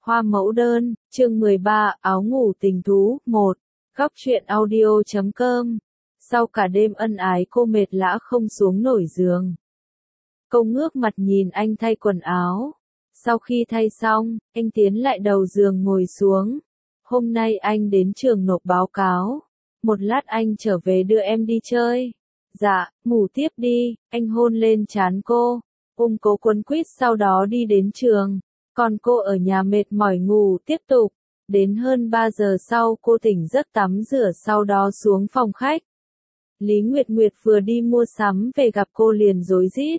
Hoa mẫu đơn, chương 13, áo ngủ tình thú, 1. Góc truyện audio.com. Sau cả đêm ân ái cô mệt lã không xuống nổi giường. Cô ngước mặt nhìn anh thay quần áo. Sau khi thay xong, anh tiến lại đầu giường ngồi xuống. Hôm nay anh đến trường nộp báo cáo. Một lát anh trở về đưa em đi chơi. Dạ, ngủ tiếp đi, anh hôn lên trán cô. Ôm cô quấn quýt sau đó đi đến trường. Còn cô ở nhà mệt mỏi ngủ tiếp tục. Đến hơn 3 giờ sau cô tỉnh giấc tắm rửa sau đó xuống phòng khách. Lý Nguyệt Nguyệt vừa đi mua sắm về gặp cô liền rối rít.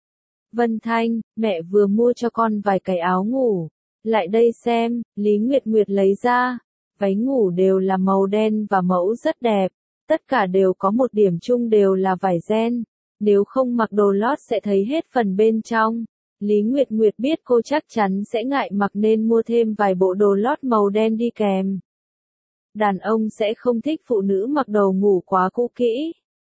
Vân Thanh, mẹ vừa mua cho con vài cái áo ngủ. Lại đây xem, Lý Nguyệt Nguyệt lấy ra. Váy ngủ đều là màu đen và mẫu rất đẹp. Tất cả đều có một điểm chung đều là vải ren. Nếu không mặc đồ lót sẽ thấy hết phần bên trong. Lý Nguyệt Nguyệt biết cô chắc chắn sẽ ngại mặc nên mua thêm vài bộ đồ lót màu đen đi kèm. Đàn ông sẽ không thích phụ nữ mặc đồ ngủ quá cũ kỹ.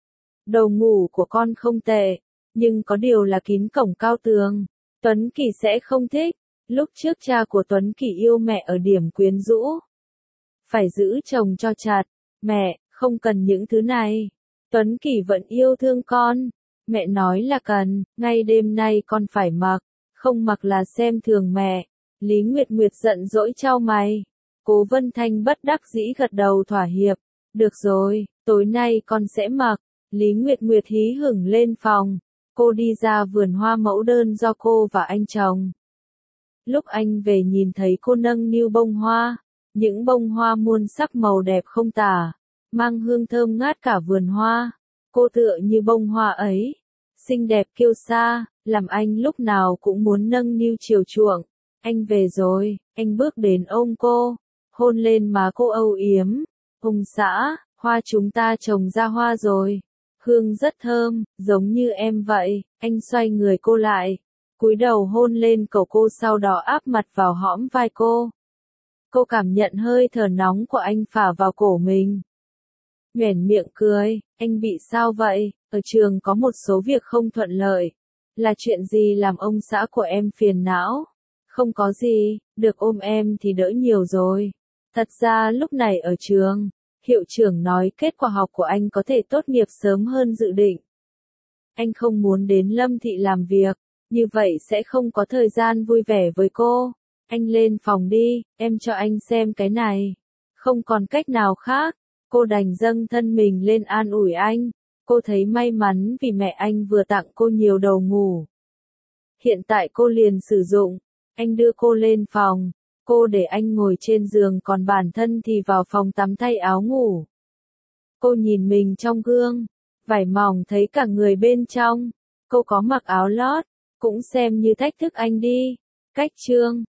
Đồ ngủ của con không tệ, nhưng có điều là kín cổng cao tường. Tuấn Kỳ sẽ không thích. Lúc trước cha của Tuấn Kỳ yêu mẹ ở điểm quyến rũ. Phải giữ chồng cho chặt. Mẹ, không cần những thứ này. Tuấn Kỳ vẫn yêu thương con. Mẹ nói là cần, ngay đêm nay con phải mặc, không mặc là xem thường mẹ. Lý Nguyệt Nguyệt giận dỗi chau mày. Cố Vân Thanh bất đắc dĩ gật đầu thỏa hiệp. Được rồi, tối nay con sẽ mặc. Lý Nguyệt Nguyệt hí hửng lên phòng. Cô đi ra vườn hoa mẫu đơn do cô và anh trồng. Lúc anh về nhìn thấy cô nâng niu bông hoa. Những bông hoa muôn sắc màu đẹp không tả, mang hương thơm ngát cả vườn hoa. Cô tựa như bông hoa ấy, xinh đẹp kiêu sa, làm anh lúc nào cũng muốn nâng niu chiều chuộng. Anh về rồi, anh bước đến ôm cô, hôn lên má cô âu yếm. Ông xã, hoa chúng ta trồng ra hoa rồi. Hương rất thơm, giống như em vậy. Anh xoay người cô lại, cúi đầu hôn lên cổ cô sau đó áp mặt vào hõm vai cô. Cô cảm nhận hơi thở nóng của anh phả vào cổ mình. Nhoẻn miệng cười, anh bị sao vậy? Ở trường có một số việc không thuận lợi. Là chuyện gì làm ông xã của em phiền não? Không có gì, được ôm em thì đỡ nhiều rồi. Thật ra lúc này ở trường, hiệu trưởng nói kết quả học của anh có thể tốt nghiệp sớm hơn dự định. Anh không muốn đến Lâm Thị làm việc, như vậy sẽ không có thời gian vui vẻ với cô. Anh lên phòng đi, em cho anh xem cái này. Không còn cách nào khác, cô đành dâng thân mình lên an ủi anh. Cô thấy may mắn vì mẹ anh vừa tặng cô nhiều đồ ngủ. Hiện tại cô liền sử dụng. Anh đưa cô lên phòng. Cô để anh ngồi trên giường còn bản thân thì vào phòng tắm thay áo ngủ. Cô nhìn mình trong gương. Vải mỏng thấy cả người bên trong. Cô có mặc áo lót. Cũng xem như thách thức anh đi. Cách chương.